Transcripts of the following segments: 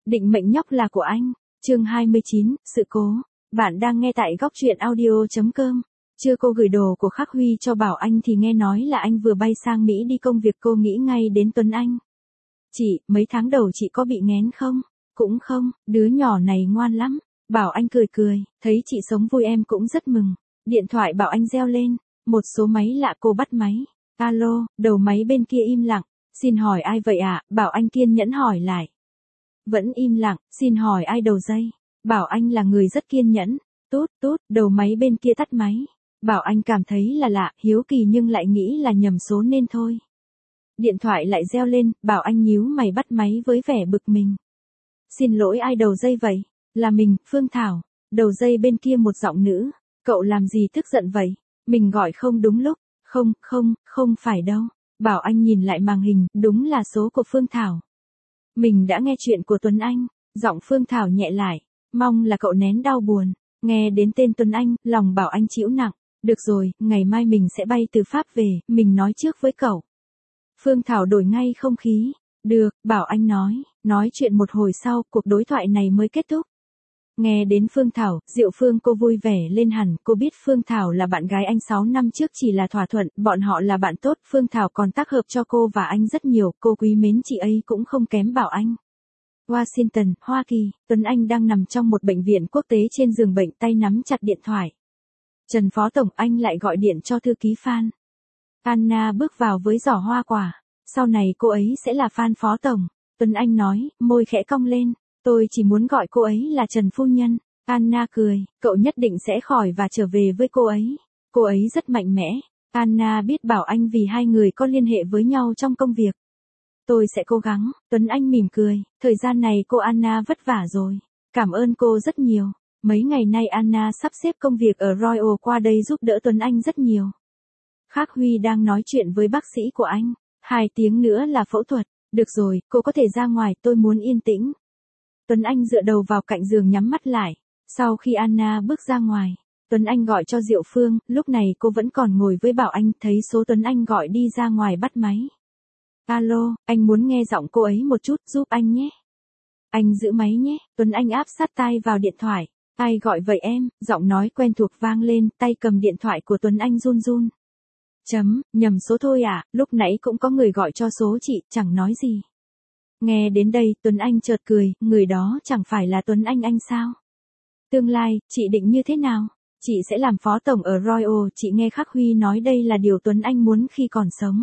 Định mệnh nhóc là của anh. Chương 29, sự cố. Bạn đang nghe tại góc truyện audio.com. Chưa cô gửi đồ của Khắc Huy cho Bảo Anh thì nghe nói là anh vừa bay sang Mỹ đi công việc, cô nghĩ ngay đến Tuấn Anh. Chị, mấy tháng đầu chị có bị nghén không? Cũng không, đứa nhỏ này ngoan lắm. Bảo Anh cười cười, thấy chị sống vui em cũng rất mừng. Điện thoại Bảo Anh reo lên, một số máy lạ, cô bắt máy. Alo, đầu máy bên kia im lặng. Xin hỏi ai vậy ạ? Bảo Anh kiên nhẫn hỏi lại. Vẫn im lặng, xin hỏi ai đầu dây? Bảo Anh là người rất kiên nhẫn. Tút tút, đầu máy bên kia tắt máy. Bảo Anh cảm thấy là lạ, hiếu kỳ nhưng lại nghĩ là nhầm số nên thôi. Điện thoại lại reo lên, Bảo Anh nhíu mày bắt máy với vẻ bực mình. Xin lỗi, ai đầu dây vậy? Là mình, Phương Thảo. Đầu dây bên kia một giọng nữ. Cậu làm gì tức giận vậy? Mình gọi không đúng lúc. Không phải đâu. Bảo Anh nhìn lại màn hình, đúng là số của Phương Thảo. Mình đã nghe chuyện của Tuấn Anh. Giọng Phương Thảo nhẹ lại. Mong là cậu nén đau buồn. Nghe đến tên Tuấn Anh, lòng Bảo Anh chịu nặng. Được rồi, ngày mai mình sẽ bay từ Pháp về, mình nói trước với cậu. Phương Thảo đổi ngay không khí. Được, Bảo Anh nói chuyện một hồi sau, cuộc đối thoại này mới kết thúc. Nghe đến Phương Thảo, Diệu Phương cô vui vẻ lên hẳn, cô biết Phương Thảo là bạn gái anh 6 năm trước chỉ là thỏa thuận, bọn họ là bạn tốt, Phương Thảo còn tác hợp cho cô và anh rất nhiều, cô quý mến chị ấy cũng không kém Bảo Anh. Washington, Hoa Kỳ, Tuấn Anh đang nằm trong một bệnh viện quốc tế trên giường bệnh, tay nắm chặt điện thoại. Trần Phó Tổng, anh lại gọi điện cho thư ký Phan. Anna bước vào với giỏ hoa quả, sau này cô ấy sẽ là Phan Phó Tổng. Tuấn Anh nói, môi khẽ cong lên, tôi chỉ muốn gọi cô ấy là Trần Phu Nhân. Anna cười, cậu nhất định sẽ khỏi và trở về với cô ấy. Cô ấy rất mạnh mẽ. Anna biết Bảo Anh vì hai người có liên hệ với nhau trong công việc. Tôi sẽ cố gắng. Tuấn Anh mỉm cười, thời gian này cô Anna vất vả rồi. Cảm ơn cô rất nhiều. Mấy ngày nay Anna sắp xếp công việc ở Royal qua đây giúp đỡ Tuấn Anh rất nhiều. Khắc Huy đang nói chuyện với bác sĩ của anh. 2 tiếng nữa là phẫu thuật. Được rồi, cô có thể ra ngoài, tôi muốn yên tĩnh. Tuấn Anh dựa đầu vào cạnh giường nhắm mắt lại. Sau khi Anna bước ra ngoài, Tuấn Anh gọi cho Diệu Phương, lúc này cô vẫn còn ngồi với Bảo Anh, thấy số Tuấn Anh gọi đi ra ngoài bắt máy. Alo, anh muốn nghe giọng cô ấy một chút, giúp anh nhé. Anh giữ máy nhé. Tuấn Anh áp sát tai vào điện thoại. Ai gọi vậy em? Giọng nói quen thuộc vang lên, tay cầm điện thoại của Tuấn Anh run run. Nhầm số thôi à, lúc nãy cũng có người gọi cho số chị, chẳng nói gì. Nghe đến đây, Tuấn Anh chợt cười, người đó chẳng phải là Tuấn Anh sao? Tương lai, chị định như thế nào? Chị sẽ làm phó tổng ở Royal, chị nghe Khắc Huy nói đây là điều Tuấn Anh muốn khi còn sống.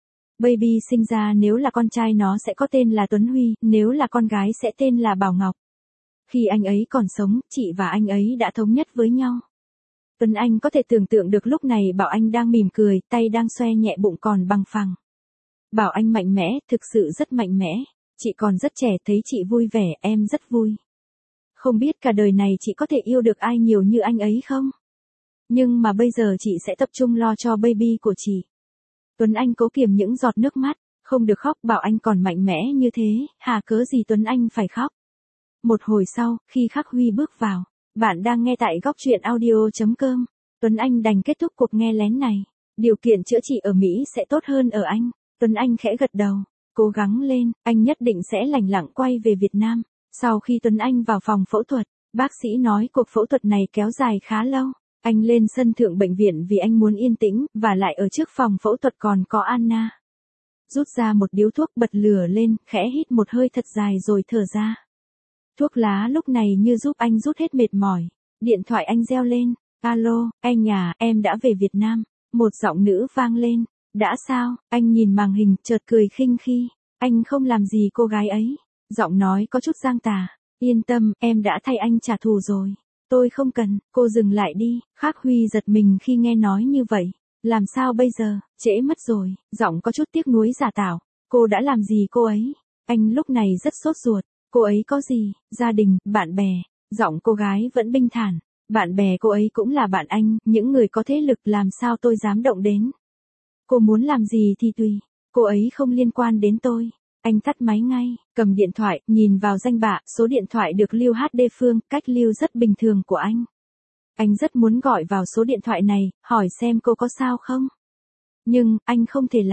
Baby sinh ra nếu là con trai nó sẽ có tên là Tuấn Huy, nếu là con gái sẽ tên là Bảo Ngọc. Khi anh ấy còn sống, chị và anh ấy đã thống nhất với nhau. Tuấn Anh có thể tưởng tượng được lúc này Bảo Anh đang mỉm cười, tay đang xoe nhẹ bụng còn bằng phẳng. Bảo Anh mạnh mẽ, thực sự rất mạnh mẽ. Chị còn rất trẻ, thấy chị vui vẻ, em rất vui. Không biết cả đời này chị có thể yêu được ai nhiều như anh ấy không? Nhưng mà bây giờ chị sẽ tập trung lo cho baby của chị. Tuấn Anh cố kiềm những giọt nước mắt, không được khóc. Bảo Anh còn mạnh mẽ như thế, hà cớ gì Tuấn Anh phải khóc. Một hồi sau, khi Khắc Huy bước vào, bạn đang nghe tại góc truyện audio.com. Tuấn Anh đành kết thúc cuộc nghe lén này. Điều kiện chữa trị ở Mỹ sẽ tốt hơn ở Anh. Tuấn Anh khẽ gật đầu. Cố gắng lên, anh nhất định sẽ lành lặng quay về Việt Nam. Sau khi Tuấn Anh vào phòng phẫu thuật, bác sĩ nói cuộc phẫu thuật này kéo dài khá lâu. Anh lên sân thượng bệnh viện vì anh muốn yên tĩnh, và lại ở trước phòng phẫu thuật còn có Anna. Rút ra một điếu thuốc, bật lửa lên, khẽ hít một hơi thật dài rồi thở ra. Thuốc lá lúc này như giúp anh rút hết mệt mỏi. Điện thoại anh reo lên. Alo, anh à, em đã về Việt Nam. Một giọng nữ vang lên. Đã sao? Anh nhìn màn hình, chợt cười khinh khi. Anh không làm gì cô gái ấy. Giọng nói có chút giang tà. Yên tâm, em đã thay anh trả thù rồi. Tôi không cần, cô dừng lại đi. Khắc Huy giật mình khi nghe nói như vậy. Làm sao bây giờ, trễ mất rồi. Giọng có chút tiếc nuối giả tạo. Cô đã làm gì cô ấy? Anh lúc này rất sốt ruột. Cô ấy có gì? Gia đình, bạn bè. Giọng cô gái vẫn bình thản. Bạn bè cô ấy cũng là bạn anh, những người có thế lực, làm sao tôi dám động đến. Cô muốn làm gì thì tùy. Cô ấy không liên quan đến tôi. Anh tắt máy ngay, cầm điện thoại, nhìn vào danh bạ, số điện thoại được lưu HD Phương, cách lưu rất bình thường của anh. Anh rất muốn gọi vào số điện thoại này, hỏi xem cô có sao không. Nhưng, anh không thể làm.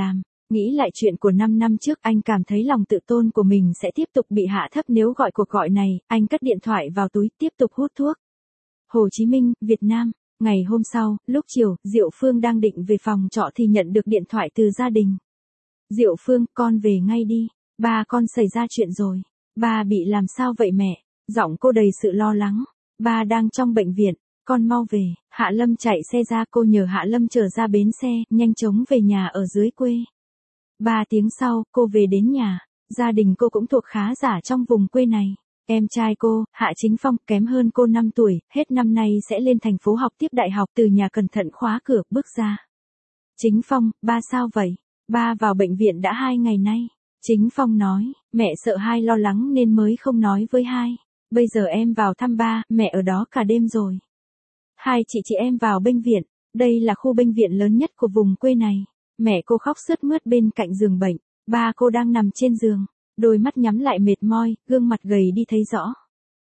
Nghĩ lại chuyện của 5 năm trước, anh cảm thấy lòng tự tôn của mình sẽ tiếp tục bị hạ thấp nếu gọi cuộc gọi này. Anh cất điện thoại vào túi, tiếp tục hút thuốc. Hồ Chí Minh, Việt Nam. Ngày hôm sau, lúc chiều, Diệu Phương đang định về phòng trọ thì nhận được điện thoại từ gia đình. Diệu Phương, con về ngay đi. Ba con xảy ra chuyện rồi. Ba bị làm sao vậy mẹ? Giọng cô đầy sự lo lắng. Ba đang trong bệnh viện. Con mau về. Hạ Lâm chạy xe ra, cô nhờ Hạ Lâm chở ra bến xe, nhanh chóng về nhà ở dưới quê. 3 tiếng sau, cô về đến nhà. Gia đình cô cũng thuộc khá giả trong vùng quê này. Em trai cô, Hạ Chính Phong, kém hơn cô 5 tuổi, hết năm nay sẽ lên thành phố học tiếp đại học. Từ nhà cẩn thận khóa cửa, bước ra. Chính Phong, ba sao vậy? Ba vào bệnh viện đã 2 ngày nay. Chính Phong nói, mẹ sợ hai lo lắng nên mới không nói với hai. Bây giờ em vào thăm ba, mẹ ở đó cả đêm rồi. Hai chị em vào bệnh viện, đây là khu bệnh viện lớn nhất của vùng quê này. Mẹ cô khóc sướt mướt bên cạnh giường bệnh, ba cô đang nằm trên giường, đôi mắt nhắm lại mệt mỏi, gương mặt gầy đi thấy rõ.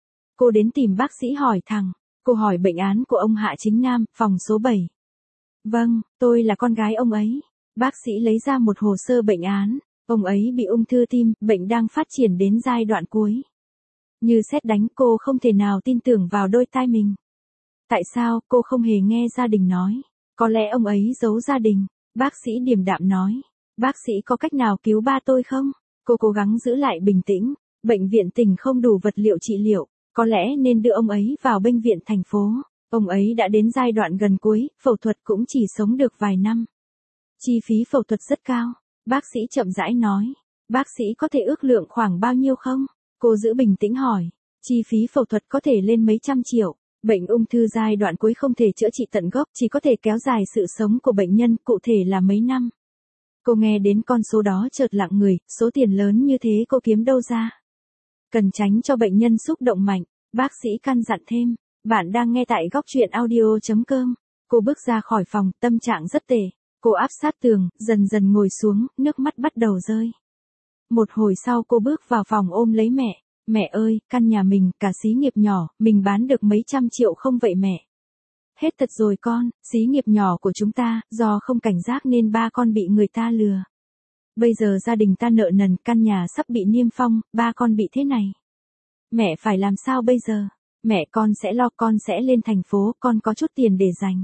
Cô đến tìm bác sĩ hỏi thẳng, cô hỏi bệnh án của ông Hạ Chính Nam, phòng số 7. Vâng, tôi là con gái ông ấy. Bác sĩ lấy ra một hồ sơ bệnh án, ông ấy bị ung thư tim, bệnh đang phát triển đến giai đoạn cuối. Như sét đánh, cô không thể nào tin tưởng vào đôi tai mình. Tại sao, cô không hề nghe gia đình nói. Có lẽ ông ấy giấu gia đình. Bác sĩ điềm đạm nói. Bác sĩ có cách nào cứu ba tôi không? Cô cố gắng giữ lại bình tĩnh. Bệnh viện tỉnh không đủ vật liệu trị liệu. Có lẽ nên đưa ông ấy vào bệnh viện thành phố. Ông ấy đã đến giai đoạn gần cuối, phẫu thuật cũng chỉ sống được vài năm. Chi phí phẫu thuật rất cao. Bác sĩ chậm rãi nói. Bác sĩ có thể ước lượng khoảng bao nhiêu không? Cô giữ bình tĩnh hỏi. Chi phí phẫu thuật có thể lên mấy trăm triệu. Bệnh ung thư giai đoạn cuối không thể chữa trị tận gốc, chỉ có thể kéo dài sự sống của bệnh nhân, cụ thể là mấy năm. Cô nghe đến con số đó chợt lặng người, số tiền lớn như thế cô kiếm đâu ra? Cần tránh cho bệnh nhân xúc động mạnh, bác sĩ căn dặn thêm. Bạn đang nghe tại góc truyện audio.com. Cô bước ra khỏi phòng, tâm trạng rất tệ. Cô áp sát tường, dần dần ngồi xuống, nước mắt bắt đầu rơi. Một hồi sau cô bước vào phòng ôm lấy mẹ. Mẹ ơi, căn nhà mình, cả xí nghiệp nhỏ, mình bán được mấy trăm triệu không vậy mẹ? Hết thật rồi con, xí nghiệp nhỏ của chúng ta, do không cảnh giác nên ba con bị người ta lừa. Bây giờ gia đình ta nợ nần, căn nhà sắp bị niêm phong, ba con bị thế này. Mẹ phải làm sao bây giờ? Mẹ con sẽ lo, con sẽ lên thành phố, con có chút tiền để dành.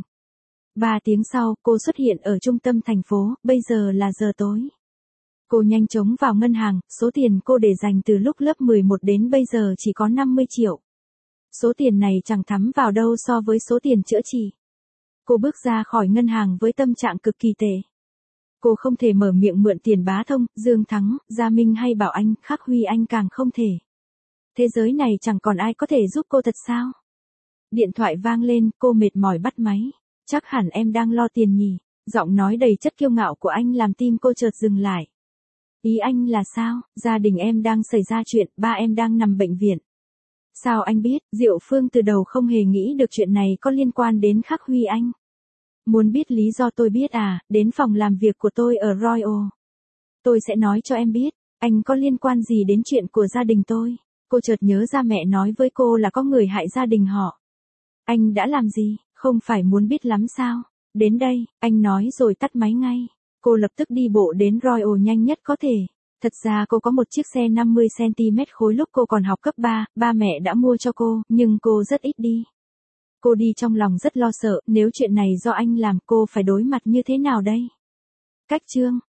3 tiếng sau, cô xuất hiện ở trung tâm thành phố, bây giờ là giờ tối. Cô nhanh chóng vào ngân hàng, số tiền cô để dành từ lúc lớp 11 đến bây giờ chỉ có 50 triệu. Số tiền này chẳng thấm vào đâu so với số tiền chữa trị. Cô bước ra khỏi ngân hàng với tâm trạng cực kỳ tệ. Cô không thể mở miệng mượn tiền Bá Thông, Dương Thắng, Gia Minh hay Bảo Anh, Khắc Huy Anh càng không thể. Thế giới này chẳng còn ai có thể giúp cô thật sao? Điện thoại vang lên, cô mệt mỏi bắt máy. Chắc hẳn em đang lo tiền nhỉ? Giọng nói đầy chất kiêu ngạo của anh làm tim cô chợt dừng lại. Ý anh là sao? Gia đình em đang xảy ra chuyện, ba em đang nằm bệnh viện. Sao anh biết? Diệu Phương từ đầu không hề nghĩ được chuyện này có liên quan đến Khắc Huy Anh. Muốn biết lý do tôi biết à? Đến phòng làm việc của tôi ở Royal. Tôi sẽ nói cho em biết, anh có liên quan gì đến chuyện của gia đình tôi. Cô chợt nhớ ra mẹ nói với cô là có người hại gia đình họ. Anh đã làm gì? Không phải muốn biết lắm sao? Đến đây, anh nói rồi tắt máy ngay. Cô lập tức đi bộ đến Royal nhanh nhất có thể. Thật ra cô có một chiếc xe 50cm khối lúc cô còn học cấp 3, ba mẹ đã mua cho cô, nhưng cô rất ít đi. Cô đi trong lòng rất lo sợ, nếu chuyện này do anh làm cô phải đối mặt như thế nào đây? Cách chương